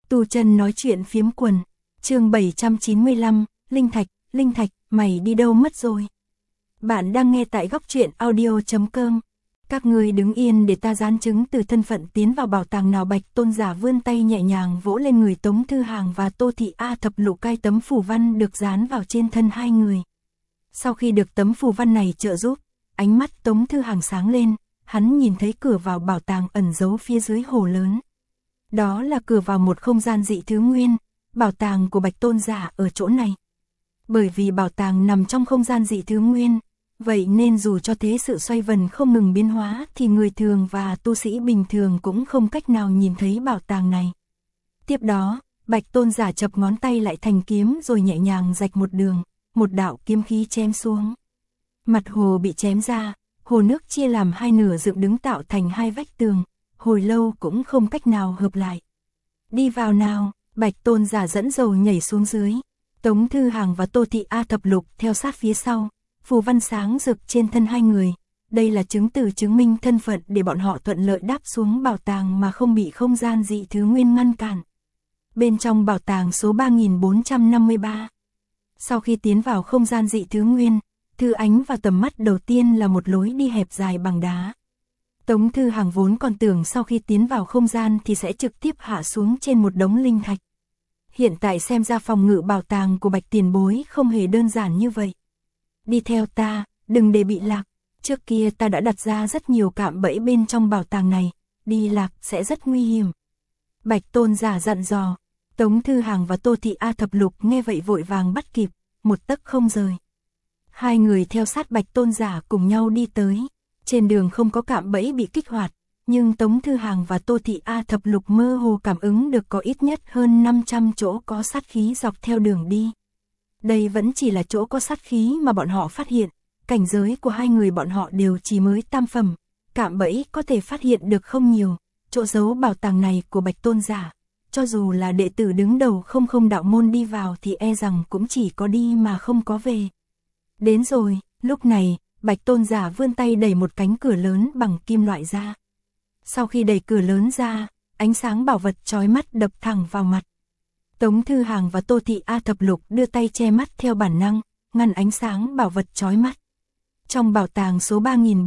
Tu Chân nói chuyện phiếm quần, chương 795, Linh Thạch, mày đi đâu mất rồi? Bạn đang nghe tại góc truyện audio.com. Các ngươi đứng yên để ta dán chứng từ thân phận tiến vào bảo tàng nào. Bạch Tôn giả vươn tay nhẹ nhàng vỗ lên người Tống Thư Hàng và Tô Thị A Thập Lục. Cái tấm phù văn được dán vào trên thân hai người. Sau khi được tấm phù văn này trợ giúp, ánh mắt Tống Thư Hàng sáng lên, hắn nhìn thấy cửa vào bảo tàng ẩn giấu phía dưới hồ lớn. Đó là cửa vào một không gian dị thứ nguyên, bảo tàng của Bạch Tôn giả ở chỗ này. Bởi vì bảo tàng nằm trong không gian dị thứ nguyên, vậy nên dù cho thế sự xoay vần không ngừng biến hóa thì người thường và tu sĩ bình thường cũng không cách nào nhìn thấy bảo tàng này. Tiếp đó, Bạch Tôn giả chập ngón tay lại thành kiếm rồi nhẹ nhàng rạch một đường, một đạo kiếm khí chém xuống. Mặt hồ bị chém ra, hồ nước chia làm hai nửa dựng đứng tạo thành hai vách tường, hồi lâu cũng không cách nào hợp lại. Đi vào nào, Bạch Tôn giả dẫn dầu nhảy xuống dưới. Tống Thư Hàng và Tô Thị A Thập Lục theo sát phía sau, phù văn sáng rực trên thân hai người. Đây là chứng từ chứng minh thân phận để bọn họ thuận lợi đáp xuống bảo tàng mà không bị không gian dị thứ nguyên ngăn cản. Bên trong bảo tàng số 3453. Sau khi tiến vào không gian dị thứ nguyên, Thư ánh vào tầm mắt đầu tiên là một lối đi hẹp dài bằng đá. Tống Thư Hàng vốn còn tưởng sau khi tiến vào không gian thì sẽ trực tiếp hạ xuống trên một đống linh thạch. Hiện tại xem ra phòng ngự bảo tàng của Bạch tiền bối không hề đơn giản như vậy. Đi theo ta, đừng để bị lạc. Trước kia ta đã đặt ra rất nhiều cạm bẫy bên trong bảo tàng này, đi lạc sẽ rất nguy hiểm. Bạch Tôn giả dặn dò. Tống Thư Hàng và Tô Thị A Thập Lục nghe vậy vội vàng bắt kịp, một tấc không rời. Hai người theo sát Bạch Tôn giả cùng nhau đi tới. Trên đường không có cạm bẫy bị kích hoạt, nhưng Tống Thư Hàng và Tô Thị A Thập Lục mơ hồ cảm ứng được có ít nhất hơn 500 chỗ có sát khí dọc theo đường đi. Đây vẫn chỉ là chỗ có sát khí mà bọn họ phát hiện, cảnh giới của hai người bọn họ đều chỉ mới tam phẩm, cạm bẫy có thể phát hiện được không nhiều. Chỗ giấu bảo tàng này của Bạch Tôn giả, cho dù là đệ tử đứng đầu không đạo môn đi vào thì e rằng cũng chỉ có đi mà không có về. Đến rồi, lúc này, Bạch Tôn giả vươn tay đẩy một cánh cửa lớn bằng kim loại ra. Sau khi đẩy cửa lớn ra, ánh sáng bảo vật chói mắt đập thẳng vào mặt. Tống Thư Hàng và Tô Thị A Thập Lục đưa tay che mắt theo bản năng, ngăn ánh sáng bảo vật chói mắt. Trong bảo tàng số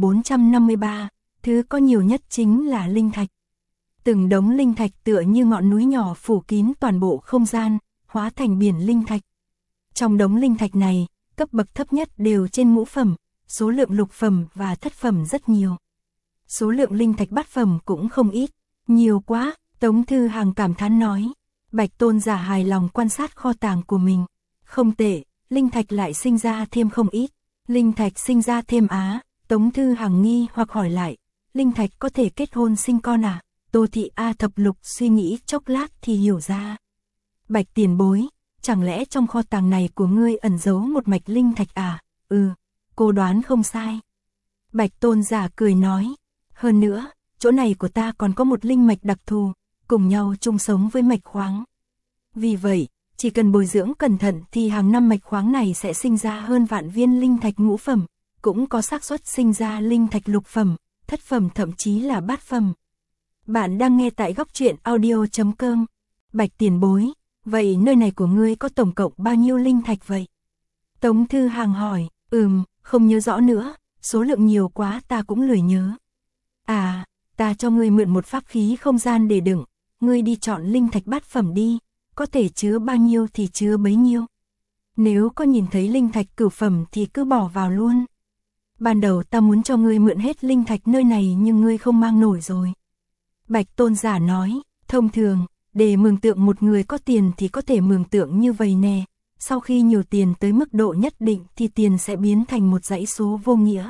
3453, thứ có nhiều nhất chính là linh thạch. Từng đống linh thạch tựa như ngọn núi nhỏ phủ kín toàn bộ không gian, hóa thành biển linh thạch. Trong đống linh thạch này, cấp bậc thấp nhất đều trên ngũ phẩm, số lượng lục phẩm và thất phẩm rất nhiều. Số lượng linh thạch bát phẩm cũng không ít, nhiều quá, Tống Thư Hàng cảm thán nói. Bạch Tôn giả hài lòng quan sát kho tàng của mình. Không tệ, linh thạch lại sinh ra thêm không ít. Linh thạch sinh ra thêm á, Tống Thư Hàng nghi hoặc hỏi lại. Linh thạch có thể kết hôn sinh con à? Tô Thị A Thập Lục suy nghĩ chốc lát thì hiểu ra. Bạch tiền bối, chẳng lẽ trong kho tàng này của ngươi ẩn giấu một mạch linh thạch à? Cô đoán không sai. Bạch Tôn giả cười nói. Hơn nữa, chỗ này của ta còn có một linh mạch đặc thù, cùng nhau chung sống với mạch khoáng. Vì vậy, chỉ cần bồi dưỡng cẩn thận thì hàng năm mạch khoáng này sẽ sinh ra hơn vạn viên linh thạch ngũ phẩm, cũng có xác suất sinh ra linh thạch lục phẩm, thất phẩm thậm chí là bát phẩm. Bạn đang nghe tại góc truyện audio.com. Bạch tiền bối, vậy nơi này của ngươi có tổng cộng bao nhiêu linh thạch vậy? Tống Thư Hàng hỏi. Không nhớ rõ nữa, số lượng nhiều quá ta cũng lười nhớ. À, ta cho ngươi mượn một pháp khí không gian để đựng, ngươi đi chọn linh thạch bát phẩm đi, có thể chứa bao nhiêu thì chứa bấy nhiêu. Nếu có nhìn thấy linh thạch cửu phẩm thì cứ bỏ vào luôn. Ban đầu ta muốn cho ngươi mượn hết linh thạch nơi này nhưng ngươi không mang nổi rồi. Bạch Tôn giả nói, thông thường, để mường tượng một người có tiền thì có thể mường tượng như vậy nè. Sau khi nhiều tiền tới mức độ nhất định thì tiền sẽ biến thành một dãy số vô nghĩa.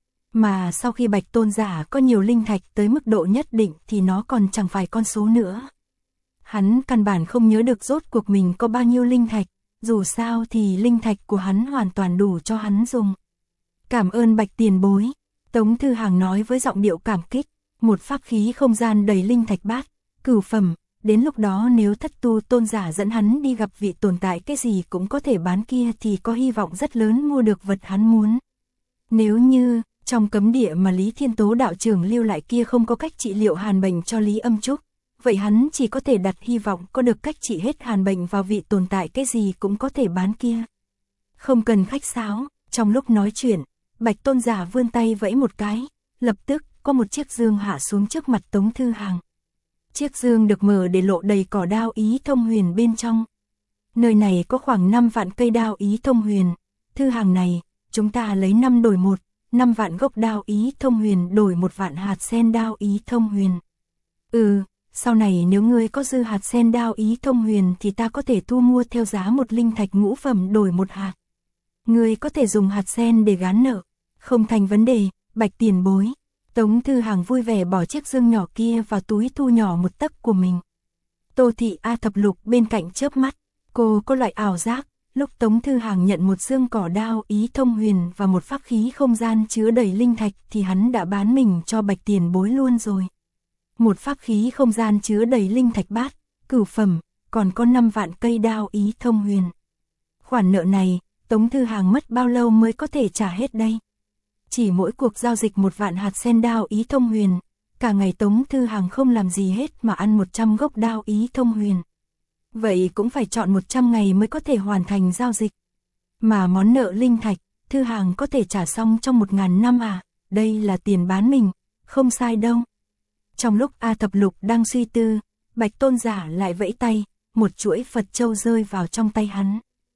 Mà sau khi Bạch Tôn giả có nhiều linh thạch tới mức độ nhất định thì nó còn chẳng phải con số nữa. Hắn căn bản không nhớ được rốt cuộc mình có bao nhiêu linh thạch, dù sao thì linh thạch của hắn hoàn toàn đủ cho hắn dùng. Cảm ơn Bạch tiền bối, Tống Thư Hàng nói với giọng điệu cảm kích, một pháp khí không gian đầy linh thạch bát, cửu phẩm. Đến lúc đó nếu Thất Tu Tôn giả dẫn hắn đi gặp vị tồn tại cái gì cũng có thể bán kia thì có hy vọng rất lớn mua được vật hắn muốn. Nếu như, trong cấm địa mà Lý Thiên Tố đạo trưởng lưu lại kia không có cách trị liệu hàn bệnh cho Lý Âm Trúc, vậy hắn chỉ có thể đặt hy vọng có được cách trị hết hàn bệnh vào vị tồn tại cái gì cũng có thể bán kia. Không cần khách sáo, trong lúc nói chuyện, Bạch Tôn giả vươn tay vẫy một cái, lập tức có một chiếc dương hạ xuống trước mặt Tống Thư Hàng. Chiếc dương được mở để lộ đầy cỏ đao ý thông huyền bên trong. Nơi này có khoảng 5 vạn cây đao ý thông huyền. Thư Hàng này, chúng ta lấy 5 đổi 1, 5 vạn gốc đao ý thông huyền đổi 1 vạn hạt sen đao ý thông huyền. Sau này nếu ngươi có dư hạt sen đao ý thông huyền thì ta có thể thu mua theo giá 1 linh thạch ngũ phẩm đổi 1 hạt. Ngươi có thể dùng hạt sen để gán nợ. Không thành vấn đề, Bạch tiền bối. Tống Thư Hàng vui vẻ bỏ chiếc dương nhỏ kia vào túi thu nhỏ một tấc của mình. Tô Thị A Thập Lục bên cạnh chớp mắt, cô có loại ảo giác, lúc Tống Thư Hàng nhận một dương cỏ đao ý thông huyền và một pháp khí không gian chứa đầy linh thạch thì hắn đã bán mình cho Bạch tiền bối luôn rồi. Một pháp khí không gian chứa đầy linh thạch bát, cửu phẩm, còn có 5 vạn cây đao ý thông huyền. Khoản nợ này, Tống Thư Hàng mất bao lâu mới có thể trả hết đây? Chỉ mỗi cuộc giao dịch 1 vạn hạt sen đao ý thông huyền, cả ngày Tống Thư Hàng không làm gì hết mà ăn 100 gốc đao ý thông huyền. Vậy cũng phải chọn 100 ngày mới có thể hoàn thành giao dịch. Mà món nợ linh thạch, Thư Hàng có thể trả xong trong 1000 năm à? Đây là tiền bán mình, không sai đâu. Trong lúc A Thập Lục đang suy tư, Bạch Tôn giả lại vẫy tay, một chuỗi Phật châu rơi vào trong tay hắn.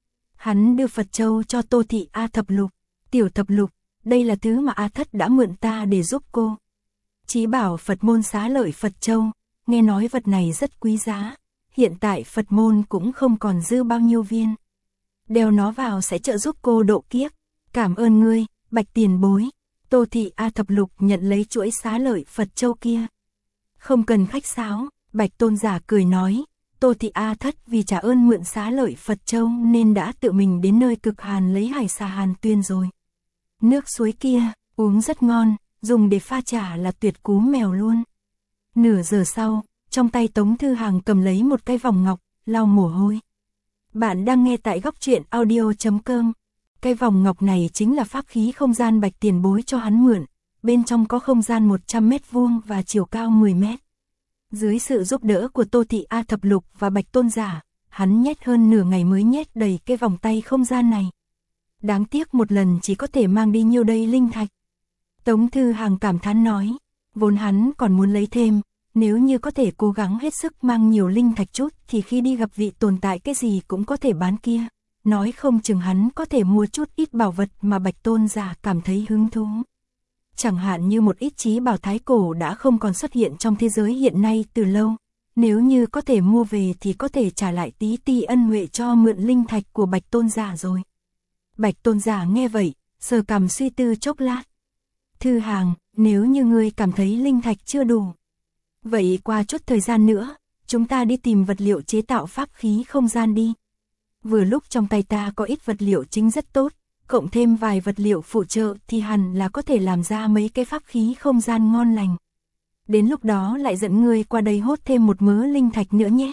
Hắn đưa Phật châu cho Tô Thị A Thập Lục. Tiểu Thập Lục, đây là thứ mà A Thất đã mượn ta để giúp cô. Chí bảo Phật môn Xá Lợi Phật châu, nghe nói vật này rất quý giá. Hiện tại Phật môn cũng không còn dư bao nhiêu viên. Đeo nó vào sẽ trợ giúp cô độ kiếp. Cảm ơn ngươi, Bạch tiền bối. Tô Thị A Thập Lục nhận lấy chuỗi Xá Lợi Phật châu kia. Không cần khách sáo, Bạch Tôn giả cười nói. Tô Thị A Thất vì trả ơn mượn Xá Lợi Phật châu nên đã tự mình đến nơi cực hàn lấy hải xà hàn tuyên rồi. Nước suối kia, uống rất ngon, dùng để pha trà là tuyệt cú mèo luôn. Nửa giờ sau, trong tay Tống Thư Hàng cầm lấy một cái vòng ngọc, lau mồ hôi. Bạn đang nghe tại góc truyện audio.com. Cái vòng ngọc này chính là pháp khí không gian Bạch tiền bối cho hắn mượn. Bên trong có không gian 100 mét vuông và chiều cao 10 mét. Dưới sự giúp đỡ của Tô Thị A Thập Lục và Bạch Tôn giả, hắn nhét hơn nửa ngày mới nhét đầy cái vòng tay không gian này. Đáng tiếc một lần chỉ có thể mang đi nhiêu đây linh thạch. Tống Thư Hàng cảm thán nói, vốn hắn còn muốn lấy thêm, nếu như có thể cố gắng hết sức mang nhiều linh thạch chút thì khi đi gặp vị tồn tại cái gì cũng có thể bán kia. Nói không chừng hắn có thể mua chút ít bảo vật mà Bạch Tôn giả cảm thấy hứng thú. Chẳng hạn như một ít chí bảo thái cổ đã không còn xuất hiện trong thế giới hiện nay từ lâu. Nếu như có thể mua về thì có thể trả lại tí ti ân huệ cho mượn linh thạch của Bạch Tôn giả rồi. Bạch Tôn giả nghe vậy, sờ cằm suy tư chốc lát. Thư Hàng, nếu như ngươi cảm thấy linh thạch chưa đủ, vậy qua chút thời gian nữa, chúng ta đi tìm vật liệu chế tạo pháp khí không gian đi. Vừa lúc trong tay ta có ít vật liệu chính rất tốt, cộng thêm vài vật liệu phụ trợ thì hẳn là có thể làm ra mấy cái pháp khí không gian ngon lành. Đến lúc đó lại dẫn ngươi qua đây hốt thêm một mớ linh thạch nữa nhé.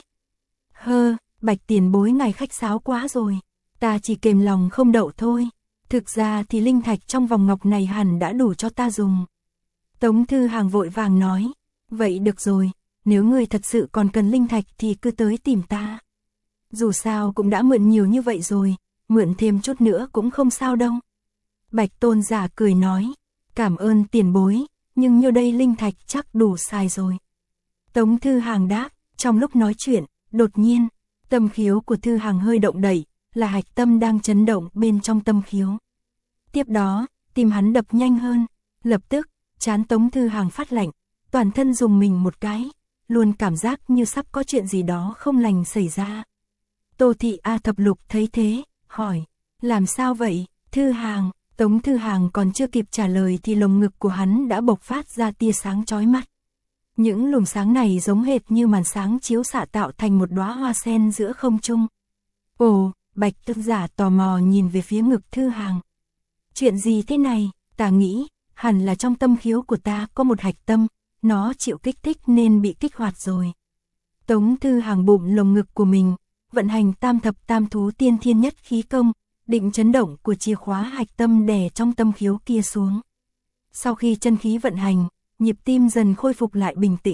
Bạch tiền bối ngài khách sáo quá rồi, ta chỉ kềm lòng không đậu thôi. Thực ra thì linh thạch trong vòng ngọc này hẳn đã đủ cho ta dùng. Tống Thư Hàng vội vàng nói, vậy được rồi, nếu ngươi thật sự còn cần linh thạch thì cứ tới tìm ta. Dù sao cũng đã mượn nhiều như vậy rồi, mượn thêm chút nữa cũng không sao đâu. Bạch Tôn giả cười nói, cảm ơn tiền bối, nhưng nhiêu đây linh thạch chắc đủ xài rồi. Tống Thư Hàng đáp, trong lúc nói chuyện, đột nhiên, tâm khiếu của Thư Hàng hơi động đậy, là hạch tâm đang chấn động bên trong tâm khiếu. Tiếp đó, tim hắn đập nhanh hơn, lập tức, trán Tống Thư Hàng phát lạnh, toàn thân rùng mình một cái, luôn cảm giác như sắp có chuyện gì đó không lành xảy ra. Tô Thị A Thập Lục thấy thế, hỏi, làm sao vậy, Thư Hàng? Tống Thư Hàng còn chưa kịp trả lời thì lồng ngực của hắn đã bộc phát ra tia sáng chói mắt. Những luồng sáng này giống hệt như màn sáng chiếu xạ tạo thành một đóa hoa sen giữa không trung. Ồ, Bạch Tôn giả tò mò nhìn về phía ngực Thư Hàng. Chuyện gì thế này? Ta nghĩ, hẳn là trong tâm khiếu của ta có một hạch tâm, nó chịu kích thích nên bị kích hoạt rồi. Tống Thư Hàng bụng lồng ngực của mình, vận hành tam thập tam thú tiên thiên nhất khí công, định chấn động của chìa khóa hạch tâm đè trong tâm khiếu kia xuống. Sau khi chân khí vận hành, nhịp tim dần khôi phục lại bình tĩnh,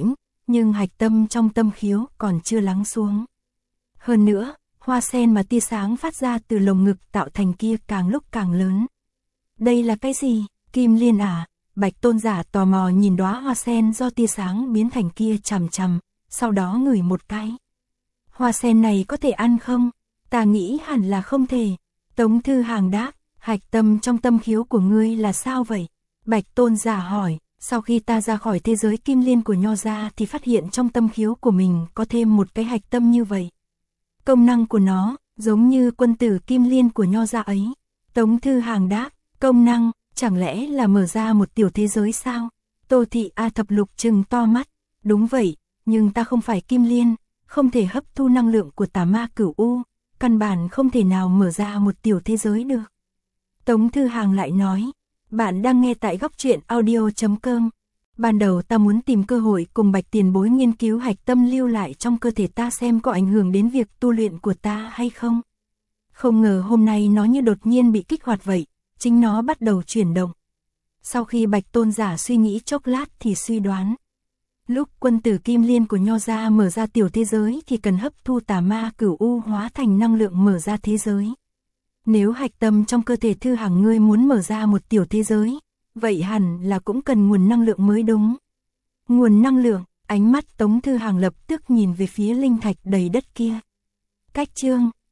nhưng hạch tâm trong tâm khiếu còn chưa lắng xuống. Hơn nữa, hoa sen mà tia sáng phát ra từ lồng ngực tạo thành kia càng lúc càng lớn. Đây là cái gì? Kim liên à? Bạch tôn giả tò mò nhìn đóa hoa sen do tia sáng biến thành kia chằm chằm, sau đó ngửi một cái. Hoa sen này có thể ăn không? Ta nghĩ hẳn là không thể. Tống Thư Hàng đáp, hạch tâm trong tâm khiếu của ngươi là sao vậy? Bạch tôn giả hỏi, sau khi ta ra khỏi thế giới kim liên của Nho gia thì phát hiện trong tâm khiếu của mình có thêm một cái hạch tâm như vậy. Công năng của nó, giống như quân tử kim liên của Nho gia ấy. Tống Thư Hàng đáp, công năng, chẳng lẽ là mở ra một tiểu thế giới sao? Tô Thị A Thập Lục trừng to mắt, đúng vậy, nhưng ta không phải kim liên, không thể hấp thu năng lượng của tà ma cửu u, căn bản không thể nào mở ra một tiểu thế giới được. Tống Thư Hàng lại nói, bạn đang nghe tại góc truyện audio.com. Ban đầu ta muốn tìm cơ hội cùng Bạch tiền bối nghiên cứu hạch tâm lưu lại trong cơ thể ta xem có ảnh hưởng đến việc tu luyện của ta hay không. Không ngờ hôm nay nó như đột nhiên bị kích hoạt vậy, chính nó bắt đầu chuyển động. Sau khi Bạch tôn giả suy nghĩ chốc lát thì suy đoán. Lúc quân tử kim liên của Nho gia mở ra tiểu thế giới thì cần hấp thu tà ma cửu u hóa thành năng lượng mở ra thế giới. Nếu hạch tâm trong cơ thể Thư Hàng ngươi muốn mở ra một tiểu thế giới, vậy hẳn là cũng cần nguồn năng lượng mới đúng. Nguồn năng lượng, ánh mắt Tống Thư Hàng lập tức nhìn về phía linh thạch đầy đất kia. Cách chương